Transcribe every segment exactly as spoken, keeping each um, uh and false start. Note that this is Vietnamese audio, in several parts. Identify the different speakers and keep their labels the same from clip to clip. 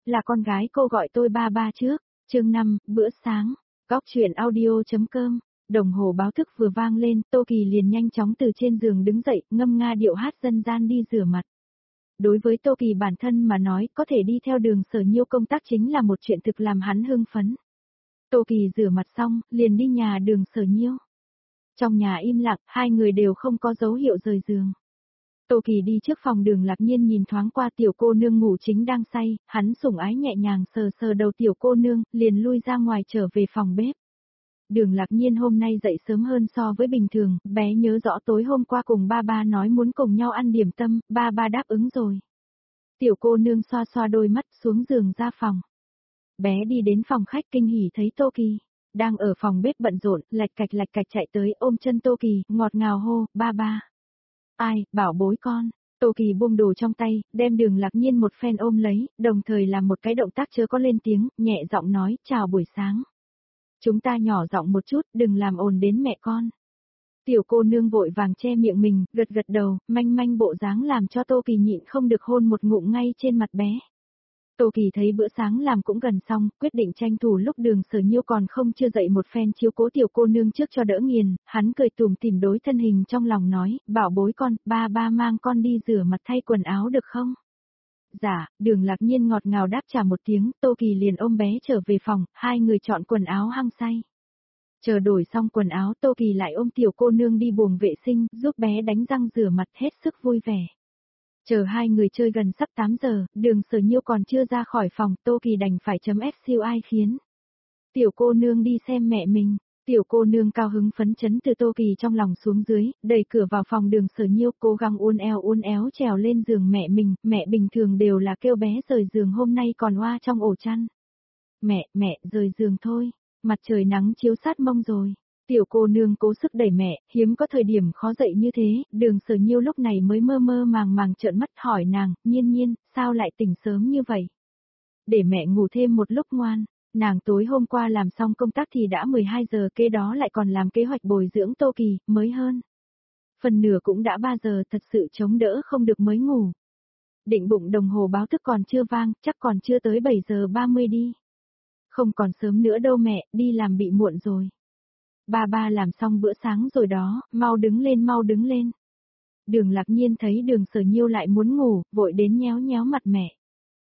Speaker 1: là con gái cô gọi tôi ba ba trước. Chương năm, bữa sáng. Góc truyện audio.com. Đồng hồ báo thức vừa vang lên, Tô Kỳ liền nhanh chóng từ trên giường đứng dậy, ngâm nga điệu hát dân gian đi rửa mặt. Đối với Tô Kỳ bản thân mà nói, có thể đi theo Đường Sở Nhiêu công tác chính là một chuyện thực làm hắn hưng phấn. Tô Kỳ rửa mặt xong, liền đi nhà Đường Sở Nhiêu. Trong nhà im lặng, hai người đều không có dấu hiệu rời giường. Tô Kỳ đi trước phòng Đường Lạc Nhiên nhìn thoáng qua tiểu cô nương ngủ chính đang say, hắn sủng ái nhẹ nhàng sờ sờ đầu tiểu cô nương, liền lui ra ngoài trở về phòng bếp. Đường Lạc Nhiên hôm nay dậy sớm hơn so với bình thường, bé nhớ rõ tối hôm qua cùng ba ba nói muốn cùng nhau ăn điểm tâm, ba ba đáp ứng rồi. Tiểu cô nương xoa xoa đôi mắt xuống giường ra phòng. Bé đi đến phòng khách kinh hỉ thấy Tô Kỳ, đang ở phòng bếp bận rộn, lạch cạch lạch cạch chạy tới ôm chân Tô Kỳ, ngọt ngào hô, ba ba. Ai, bảo bối con. Tô Kỳ buông đồ trong tay, đem Đường Lạc Nhiên một phen ôm lấy, đồng thời làm một cái động tác chớ có lên tiếng, nhẹ giọng nói, chào buổi sáng. Chúng ta nhỏ giọng một chút, đừng làm ồn đến mẹ con. Tiểu cô nương vội vàng che miệng mình, gật gật đầu, manh manh bộ dáng làm cho Tô Kỳ nhịn không được hôn một ngụm ngay trên mặt bé. Tô Kỳ thấy bữa sáng làm cũng gần xong, quyết định tranh thủ lúc Đường Sở Nhiêu còn không chưa dậy một phen chiếu cố tiểu cô nương trước cho đỡ nghiền, hắn cười tủm tỉm đối thân hình trong lòng nói, bảo bối con, ba ba mang con đi rửa mặt thay quần áo được không? Dạ, Đường Lạc Nhiên ngọt ngào đáp trả một tiếng, Tô Kỳ liền ôm bé trở về phòng, hai người chọn quần áo hăng say. Chờ đổi xong quần áo Tô Kỳ lại ôm tiểu cô nương đi buồng vệ sinh, giúp bé đánh răng rửa mặt hết sức vui vẻ. Chờ hai người chơi gần sắp tám giờ, Đường Sở Nhiêu còn chưa ra khỏi phòng, Tô Kỳ đành phải chấm ép siêu ai khiến. Tiểu cô nương đi xem mẹ mình, tiểu cô nương cao hứng phấn chấn từ Tô Kỳ trong lòng xuống dưới, đẩy cửa vào phòng Đường Sở Nhiêu cố gắng uốn éo uốn éo trèo lên giường mẹ mình, mẹ bình thường đều là kêu bé rời giường hôm nay còn oa trong ổ chăn. Mẹ, mẹ, rời giường thôi, mặt trời nắng chiếu sát mông rồi. Tiểu cô nương cố sức đẩy mẹ, hiếm có thời điểm khó dậy như thế, Đường Sở Nhiêu lúc này mới mơ mơ màng màng trợn mắt hỏi nàng, Nhiên Nhiên, sao lại tỉnh sớm như vậy? Để mẹ ngủ thêm một lúc ngoan, nàng tối hôm qua làm xong công tác thì đã mười hai giờ, kế đó lại còn làm kế hoạch bồi dưỡng Tô Kỳ, mới hơn. Phần nửa cũng đã ba giờ, thật sự chống đỡ không được mới ngủ. Định bụng đồng hồ báo thức còn chưa vang, chắc còn chưa tới bảy giờ ba mươi đi. Không còn sớm nữa đâu mẹ, đi làm bị muộn rồi. Ba ba làm xong bữa sáng rồi đó, mau đứng lên mau đứng lên. Đường Lạc Nhiên thấy Đường Sở Nhiêu lại muốn ngủ, vội đến nhéo nhéo mặt mẹ.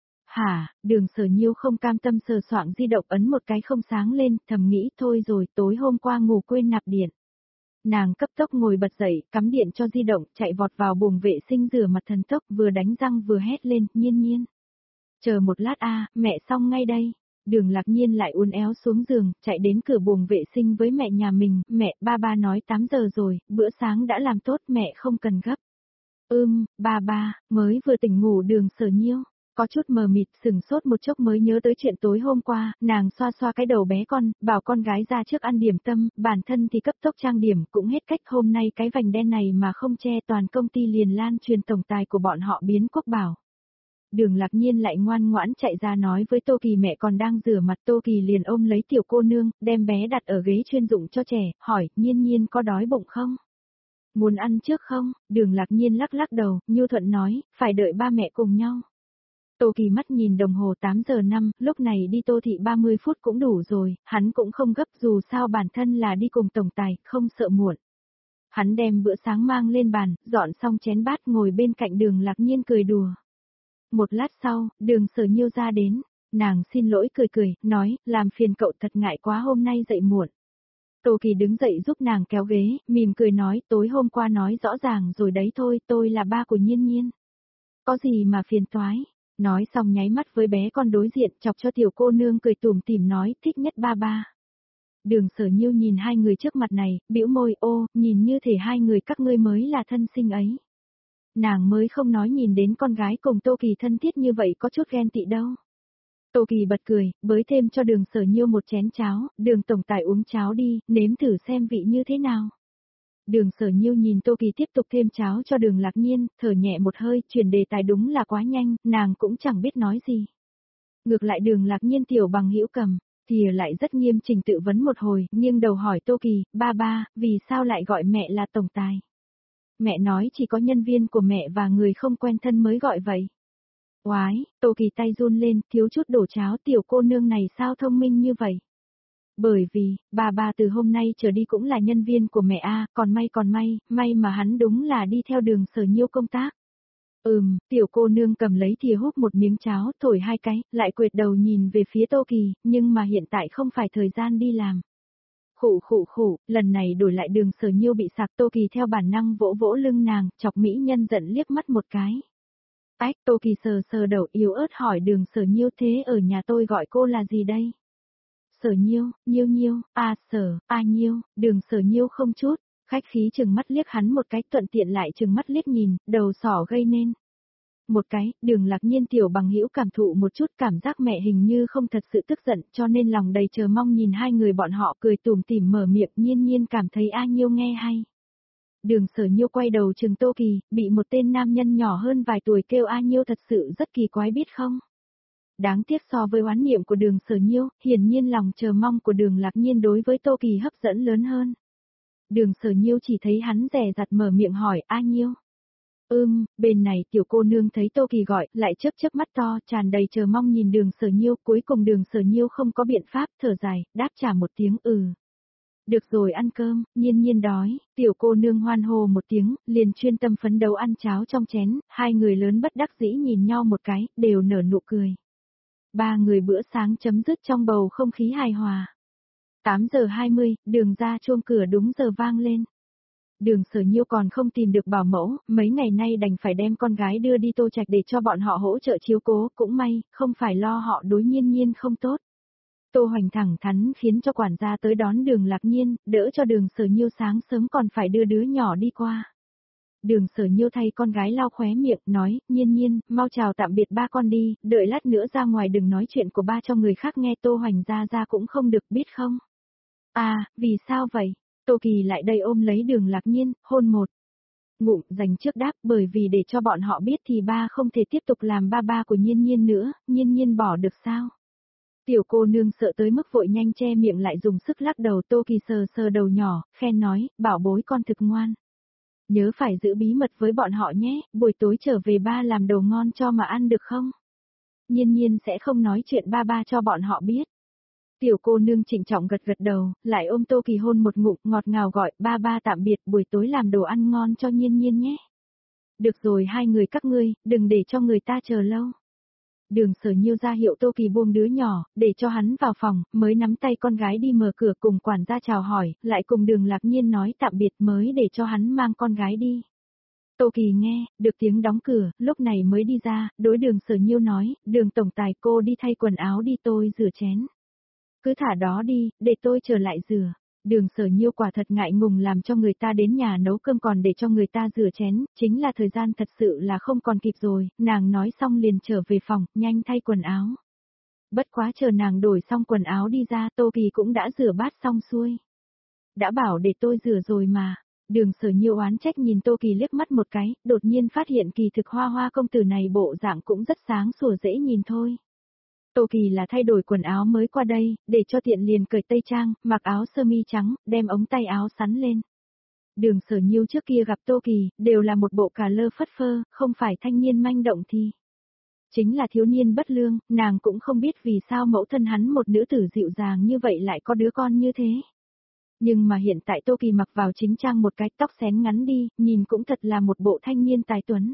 Speaker 1: Hả, Đường Sở Nhiêu không cam tâm sờ soạng di động ấn một cái không sáng lên, thầm nghĩ thôi rồi tối hôm qua ngủ quên nạp điện. Nàng cấp tốc ngồi bật dậy, cắm điện cho di động, chạy vọt vào buồng vệ sinh rửa mặt thần tốc, vừa đánh răng vừa hét lên, Nhiên Nhiên. Chờ một lát a, mẹ xong ngay đây. Đường Lạc Nhiên lại uốn éo xuống giường, chạy đến cửa buồng vệ sinh với mẹ nhà mình, mẹ, ba ba nói tám giờ rồi, bữa sáng đã làm tốt, mẹ không cần gấp. Ưm, ba ba, mới vừa tỉnh ngủ Đường Sở Nhiêu, có chút mờ mịt, sừng sốt một chốc mới nhớ tới chuyện tối hôm qua, nàng xoa xoa cái đầu bé con, bảo con gái ra trước ăn điểm tâm, bản thân thì cấp tốc trang điểm, cũng hết cách hôm nay cái vành đen này mà không che toàn công ty liền lan truyền tổng tài của bọn họ biến quốc bảo. Đường Lạc Nhiên lại ngoan ngoãn chạy ra nói với Tô Kỳ mẹ còn đang rửa mặt, Tô Kỳ liền ôm lấy tiểu cô nương, đem bé đặt ở ghế chuyên dụng cho trẻ, hỏi, Nhiên Nhiên có đói bụng không? Muốn ăn trước không? Đường Lạc Nhiên lắc lắc đầu, nhu thuận nói, phải đợi ba mẹ cùng nhau. Tô Kỳ mắt nhìn đồng hồ tám giờ năm, lúc này đi Tô Thị ba mươi phút cũng đủ rồi, hắn cũng không gấp dù sao bản thân là đi cùng tổng tài, không sợ muộn. Hắn đem bữa sáng mang lên bàn, dọn xong chén bát ngồi bên cạnh Đường Lạc Nhiên cười đùa. Một lát sau, Đường Sở Nhiêu ra đến, nàng xin lỗi cười cười, nói, làm phiền cậu thật ngại quá hôm nay dậy muộn. Tô Kỳ đứng dậy giúp nàng kéo ghế, mỉm cười nói, tối hôm qua nói rõ ràng rồi đấy thôi, tôi là ba của Nhiên Nhiên. Có gì mà phiền toái, nói xong nháy mắt với bé con đối diện, chọc cho tiểu cô nương cười tủm tỉm nói, thích nhất ba ba. Đường Sở Nhiêu nhìn hai người trước mặt này, bĩu môi, ô, nhìn như thể hai người các ngươi mới là thân sinh ấy. Nàng mới không nói nhìn đến con gái cùng Tô Kỳ thân thiết như vậy có chút ghen tị đâu. Tô Kỳ bật cười, bới thêm cho Đường Sở Nhiêu một chén cháo, Đường tổng tài uống cháo đi, nếm thử xem vị như thế nào. Đường Sở Nhiêu nhìn Tô Kỳ tiếp tục thêm cháo cho Đường Lạc Nhiên, thở nhẹ một hơi, chuyển đề tài đúng là quá nhanh, nàng cũng chẳng biết nói gì. Ngược lại Đường Lạc Nhiên tiểu bằng hữu cầm, thì lại rất nghiêm chỉnh tự vấn một hồi, nghiêng đầu hỏi Tô Kỳ, ba ba, vì sao lại gọi mẹ là tổng tài? Mẹ nói chỉ có nhân viên của mẹ và người không quen thân mới gọi vậy. Oái, Tô Kỳ tay run lên, thiếu chút đổ cháo, tiểu cô nương này sao thông minh như vậy? Bởi vì, bà bà từ hôm nay trở đi cũng là nhân viên của mẹ A, còn may còn may, may mà hắn đúng là đi theo đường Sở Nhiêu công tác. Ừm, tiểu cô nương cầm lấy thìa húp một miếng cháo, thổi hai cái, lại quệt đầu nhìn về phía Tô Kỳ, nhưng mà hiện tại không phải thời gian đi làm. Khụ khụ khụ, lần này đổi lại đường Sở Nhiêu bị sạc. Tô Kỳ theo bản năng vỗ vỗ lưng nàng, chọc mỹ nhân giận liếc mắt một cái. Ách, Tô Kỳ sờ sờ đầu yếu ớt hỏi đường Sở Nhiêu, thế ở nhà tôi gọi cô là gì đây? Sở Nhiêu, Nhiêu Nhiêu, a Sở, a Nhiêu, đường Sở Nhiêu không chút, khách khí chừng mắt liếc hắn một cái, thuận tiện lại chừng mắt liếc nhìn, đầu sỏ gây nên. Một cái, đường Lạc Nhiên tiểu bằng hữu cảm thụ một chút, cảm giác mẹ hình như không thật sự tức giận, cho nên lòng đầy chờ mong nhìn hai người bọn họ cười tủm tỉm mở miệng. Nhiên Nhiên cảm thấy A Nhiêu nghe hay. Đường Sở Nhiêu quay đầu chừng Tô Kỳ, bị một tên nam nhân nhỏ hơn vài tuổi kêu A Nhiêu thật sự rất kỳ quái biết không? Đáng tiếc so với oán niệm của đường Sở Nhiêu, hiển nhiên lòng chờ mong của đường Lạc Nhiên đối với Tô Kỳ hấp dẫn lớn hơn. Đường Sở Nhiêu chỉ thấy hắn dè dặt mở miệng hỏi A Nhiêu. Ưm, bên này tiểu cô nương thấy Tô Kỳ gọi, lại chớp chớp mắt to, tràn đầy chờ mong nhìn đường Sở Nhiêu, cuối cùng đường Sở Nhiêu không có biện pháp, thở dài, đáp trả một tiếng ừ. Được rồi ăn cơm, Nhiên Nhiên đói, tiểu cô nương hoan hô một tiếng, liền chuyên tâm phấn đấu ăn cháo trong chén, hai người lớn bất đắc dĩ nhìn nhau một cái, đều nở nụ cười. Ba người bữa sáng chấm dứt trong bầu không khí hài hòa. tám giờ hai mươi, đường ra chuông cửa đúng giờ vang lên. Đường Sở Nhiêu còn không tìm được bảo mẫu, mấy ngày nay đành phải đem con gái đưa đi Tô Trạch để cho bọn họ hỗ trợ chiếu cố, cũng may, không phải lo họ đối Nhiên Nhiên không tốt. Tô Hoành thẳng thắn khiến cho quản gia tới đón đường Lạc Nhiên, đỡ cho đường Sở Nhiêu sáng sớm còn phải đưa đứa nhỏ đi qua. Đường Sở Nhiêu thay con gái lau khóe miệng, nói, Nhiên Nhiên, mau chào tạm biệt ba con đi, đợi lát nữa ra ngoài đừng nói chuyện của ba cho người khác nghe. Tô Hoành ra ra cũng không được biết không? À, vì sao vậy? Tô Kỳ lại đây ôm lấy đường Lạc Nhiên, hôn một ngụm dành trước đáp, bởi vì để cho bọn họ biết thì ba không thể tiếp tục làm ba ba của Nhiên Nhiên nữa. Nhiên Nhiên bỏ được sao? Tiểu cô nương sợ tới mức vội nhanh che miệng lại dùng sức lắc đầu. Tô Kỳ sờ sờ đầu nhỏ, khen nói, bảo bối con thực ngoan. Nhớ phải giữ bí mật với bọn họ nhé, buổi tối trở về ba làm đồ ngon cho mà ăn được không? Nhiên Nhiên sẽ không nói chuyện ba ba cho bọn họ biết. Tiểu cô nương trịnh trọng gật gật đầu, lại ôm Tô Kỳ hôn một ngụm, ngọt ngào gọi, ba ba tạm biệt, buổi tối làm đồ ăn ngon cho Nhiên Nhiên nhé. Được rồi hai người các ngươi, đừng để cho người ta chờ lâu. Đường Sở Nhiêu ra hiệu Tô Kỳ buông đứa nhỏ, để cho hắn vào phòng, mới nắm tay con gái đi mở cửa cùng quản gia chào hỏi, lại cùng đường Lạc Nhiên nói tạm biệt mới để cho hắn mang con gái đi. Tô Kỳ nghe, được tiếng đóng cửa, lúc này mới đi ra, đối đường Sở Nhiêu nói, đường tổng tài cô đi thay quần áo đi tôi rửa chén. Cứ thả đó đi, để tôi trở lại rửa. Đường Sở Nhiêu quả thật ngại ngùng làm cho người ta đến nhà nấu cơm còn để cho người ta rửa chén, chính là thời gian thật sự là không còn kịp rồi, nàng nói xong liền trở về phòng, nhanh thay quần áo. Bất quá chờ nàng đổi xong quần áo đi ra, Tô Kỳ cũng đã rửa bát xong xuôi. Đã bảo để tôi rửa rồi mà. Đường Sở Nhiêu oán trách nhìn Tô Kỳ liếc mắt một cái, đột nhiên phát hiện kỳ thực hoa hoa công tử này bộ dạng cũng rất sáng sủa dễ nhìn thôi. Tô Kỳ là thay đổi quần áo mới qua đây, để cho tiện liền cởi tây trang, mặc áo sơ mi trắng, đem ống tay áo sắn lên. Đường Sở Nhiêu trước kia gặp Tô Kỳ, đều là một bộ cà lơ phất phơ, không phải thanh niên manh động thì. Chính là thiếu niên bất lương, nàng cũng không biết vì sao mẫu thân hắn một nữ tử dịu dàng như vậy lại có đứa con như thế. Nhưng mà hiện tại Tô Kỳ mặc vào chính trang một cái tóc xén ngắn đi, nhìn cũng thật là một bộ thanh niên tài tuấn.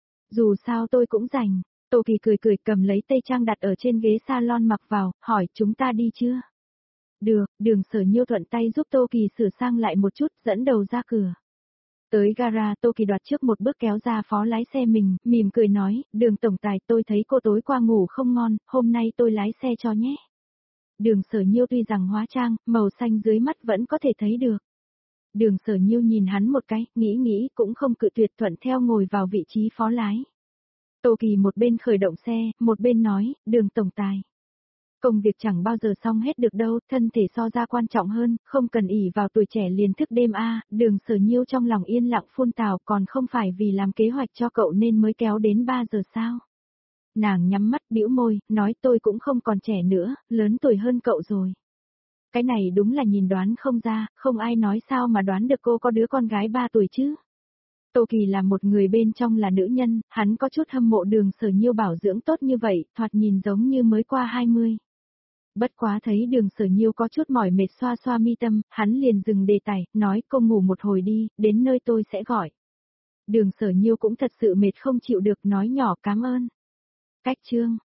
Speaker 1: Dù sao tôi cũng rảnh. Tô Kỳ cười cười cầm lấy tây trang đặt ở trên ghế salon mặc vào, hỏi chúng ta đi chưa? Được, đường Sở Nhiêu thuận tay giúp Tô Kỳ sửa sang lại một chút, dẫn đầu ra cửa. Tới gara Tô Kỳ đoạt trước một bước kéo ra phó lái xe mình, mỉm cười nói, đường tổng tài tôi thấy cô tối qua ngủ không ngon, hôm nay tôi lái xe cho nhé. Đường Sở Nhiêu tuy rằng hóa trang, màu xanh dưới mắt vẫn có thể thấy được. Đường Sở Nhiêu nhìn hắn một cái, nghĩ nghĩ cũng không cự tuyệt thuận theo ngồi vào vị trí phó lái. Tô Kỳ một bên khởi động xe, một bên nói, đường tổng tài. Công việc chẳng bao giờ xong hết được đâu, thân thể so ra quan trọng hơn, không cần ỷ vào tuổi trẻ liền thức đêm a. Đường Sở Nhiêu trong lòng yên lặng phun tào, còn không phải vì làm kế hoạch cho cậu nên mới kéo đến ba giờ sao. Nàng nhắm mắt bĩu môi, nói tôi cũng không còn trẻ nữa, lớn tuổi hơn cậu rồi. Cái này đúng là nhìn đoán không ra, không ai nói sao mà đoán được cô có đứa con gái ba tuổi chứ. Tô Kỳ là một người bên trong là nữ nhân, hắn có chút hâm mộ Đường Sở Nhiêu bảo dưỡng tốt như vậy, thoạt nhìn giống như mới qua hai mươi. Bất quá thấy Đường Sở Nhiêu có chút mỏi mệt xoa xoa mi tâm, hắn liền dừng đề tài, nói cô ngủ một hồi đi, đến nơi tôi sẽ gọi. Đường Sở Nhiêu cũng thật sự mệt không chịu được, nói nhỏ cảm ơn. Cách chương